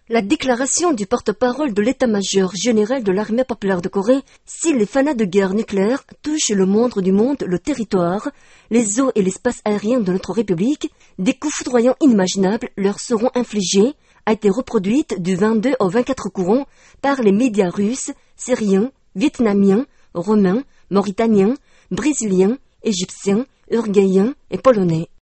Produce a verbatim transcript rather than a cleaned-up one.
La déclaration du porte-parole de l'état-major général de l'armée populaire de Corée, si les fanats de guerre nucléaire touchent le moindre du monde, le territoire, les eaux et l'espace aérien de notre République, des coups foudroyants inimaginables leur seront infligés, a été reproduite du vingt-deux au vingt-quatre courant par les médias russes, syriens, vietnamiens, roumains, mauritaniens, brésiliens, égyptiens, uruguayens et polonais.